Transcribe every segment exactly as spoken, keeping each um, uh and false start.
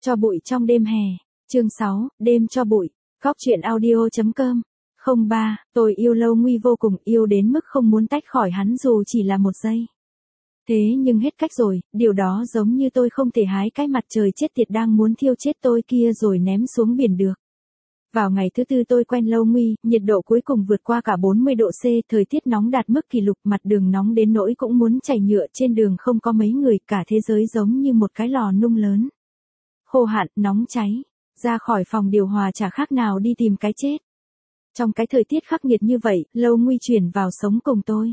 Cho bụi trong đêm hè. Chương sáu, đêm cho bụi. Góc truyện audio.com. Không ba, tôi yêu Lâu Nguy vô cùng, yêu đến mức không muốn tách khỏi hắn dù chỉ là một giây. Thế nhưng hết cách rồi, điều đó giống như tôi không thể hái cái mặt trời chết tiệt đang muốn thiêu chết tôi kia rồi ném xuống biển được. Vào ngày thứ tư tôi quen Lâu Nguy, nhiệt độ cuối cùng vượt qua cả bốn mươi độ C, thời tiết nóng đạt mức kỷ lục, mặt đường nóng đến nỗi cũng muốn chảy nhựa, trên đường không có mấy người, cả thế giới giống như một cái lò nung lớn. Khô hạn, nóng cháy, ra khỏi phòng điều hòa chả khác nào đi tìm cái chết. Trong cái thời tiết khắc nghiệt như vậy, Lâu Nguy chuyển vào sống cùng tôi.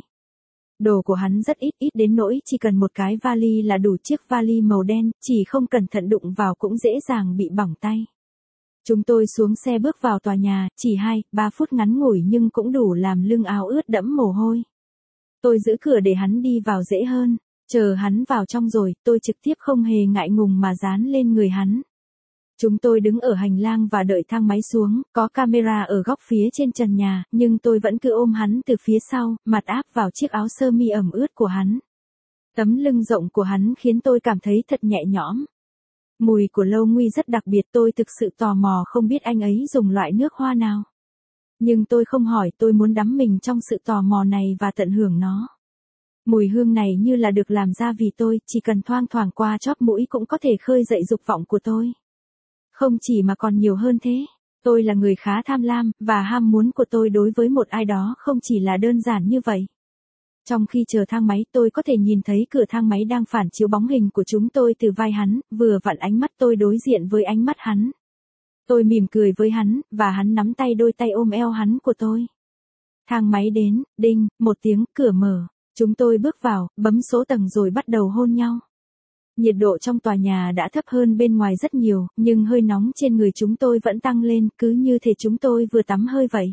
Đồ của hắn rất ít, ít đến nỗi chỉ cần một cái vali là đủ, chiếc vali màu đen, chỉ không cẩn thận đụng vào cũng dễ dàng bị bỏng tay. Chúng tôi xuống xe bước vào tòa nhà, chỉ hai, ba phút ngắn ngủi nhưng cũng đủ làm lưng áo ướt đẫm mồ hôi. Tôi giữ cửa để hắn đi vào dễ hơn, chờ hắn vào trong rồi, tôi trực tiếp không hề ngại ngùng mà dán lên người hắn. Chúng tôi đứng ở hành lang và đợi thang máy xuống, có camera ở góc phía trên trần nhà, nhưng tôi vẫn cứ ôm hắn từ phía sau, mặt áp vào chiếc áo sơ mi ẩm ướt của hắn. Tấm lưng rộng của hắn khiến tôi cảm thấy thật nhẹ nhõm. Mùi của Lâu Nguy rất đặc biệt, tôi thực sự tò mò không biết anh ấy dùng loại nước hoa nào. Nhưng tôi không hỏi, tôi muốn đắm mình trong sự tò mò này và tận hưởng nó. Mùi hương này như là được làm ra vì tôi, chỉ cần thoang thoảng qua chóp mũi cũng có thể khơi dậy dục vọng của tôi. Không chỉ mà còn nhiều hơn thế. Tôi là người khá tham lam, và ham muốn của tôi đối với một ai đó không chỉ là đơn giản như vậy. Trong khi chờ thang máy, tôi có thể nhìn thấy cửa thang máy đang phản chiếu bóng hình của chúng tôi từ vai hắn, vừa vặn ánh mắt tôi đối diện với ánh mắt hắn. Tôi mỉm cười với hắn, và hắn nắm tay đôi tay ôm eo hắn của tôi. Thang máy đến, đinh, một tiếng, cửa mở. Chúng tôi bước vào, bấm số tầng rồi bắt đầu hôn nhau. Nhiệt độ trong tòa nhà đã thấp hơn bên ngoài rất nhiều, nhưng hơi nóng trên người chúng tôi vẫn tăng lên, cứ như thể chúng tôi vừa tắm hơi vậy.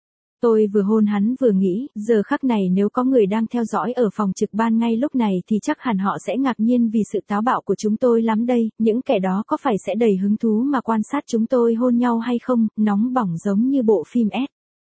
Tôi vừa hôn hắn vừa nghĩ, giờ khắc này nếu có người đang theo dõi ở phòng trực ban ngay lúc này thì chắc hẳn họ sẽ ngạc nhiên vì sự táo bạo của chúng tôi lắm đây, những kẻ đó có phải sẽ đầy hứng thú mà quan sát chúng tôi hôn nhau hay không, nóng bỏng giống như bộ phim S.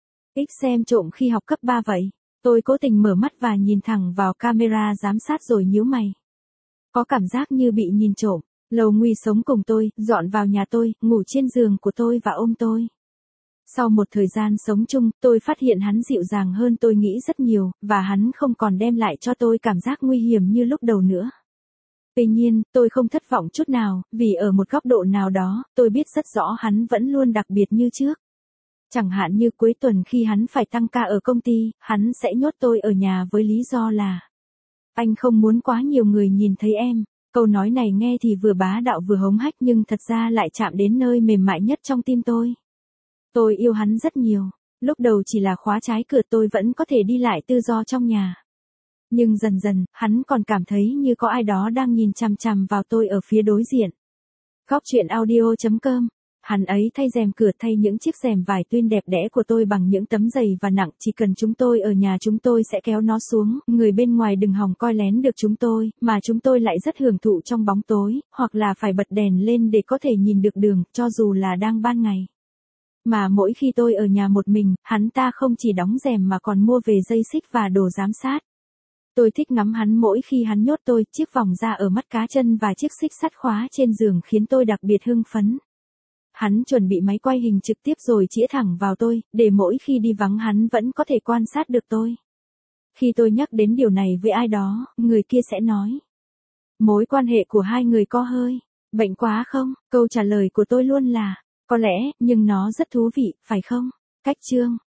X xem trộm khi học cấp ba vậy. Tôi cố tình mở mắt và nhìn thẳng vào camera giám sát rồi nhíu mày. Có cảm giác như bị nhìn trộm. Lâu Nguy sống cùng tôi, dọn vào nhà tôi, ngủ trên giường của tôi và ôm tôi. Sau một thời gian sống chung, tôi phát hiện hắn dịu dàng hơn tôi nghĩ rất nhiều, và hắn không còn đem lại cho tôi cảm giác nguy hiểm như lúc đầu nữa. Tuy nhiên, tôi không thất vọng chút nào, vì ở một góc độ nào đó, tôi biết rất rõ hắn vẫn luôn đặc biệt như trước. Chẳng hạn như cuối tuần khi hắn phải tăng ca ở công ty, hắn sẽ nhốt tôi ở nhà với lý do là anh không muốn quá nhiều người nhìn thấy em. Câu nói này nghe thì vừa bá đạo vừa hống hách nhưng thật ra lại chạm đến nơi mềm mại nhất trong tim tôi. Tôi yêu hắn rất nhiều. Lúc đầu chỉ là khóa trái cửa tôi vẫn có thể đi lại tự do trong nhà. Nhưng dần dần, hắn còn cảm thấy như có ai đó đang nhìn chằm chằm vào tôi ở phía đối diện. Góc truyện audio.com. Hắn ấy thay rèm cửa, thay những chiếc rèm vải tuyên đẹp đẽ của tôi bằng những tấm dày và nặng, chỉ cần chúng tôi ở nhà chúng tôi sẽ kéo nó xuống, người bên ngoài đừng hòng coi lén được chúng tôi, mà chúng tôi lại rất hưởng thụ trong bóng tối, hoặc là phải bật đèn lên để có thể nhìn được đường, cho dù là đang ban ngày. Mà mỗi khi tôi ở nhà một mình, hắn ta không chỉ đóng rèm mà còn mua về dây xích và đồ giám sát. Tôi thích ngắm hắn mỗi khi hắn nhốt tôi, chiếc vòng da ở mắt cá chân và chiếc xích sắt khóa trên giường khiến tôi đặc biệt hưng phấn. Hắn chuẩn bị máy quay hình trực tiếp rồi chĩa thẳng vào tôi, để mỗi khi đi vắng hắn vẫn có thể quan sát được tôi. Khi tôi nhắc đến điều này với ai đó, người kia sẽ nói: mối quan hệ của hai người có hơi bệnh quá không? Câu trả lời của tôi luôn là: có lẽ, nhưng nó rất thú vị, phải không? Cách chương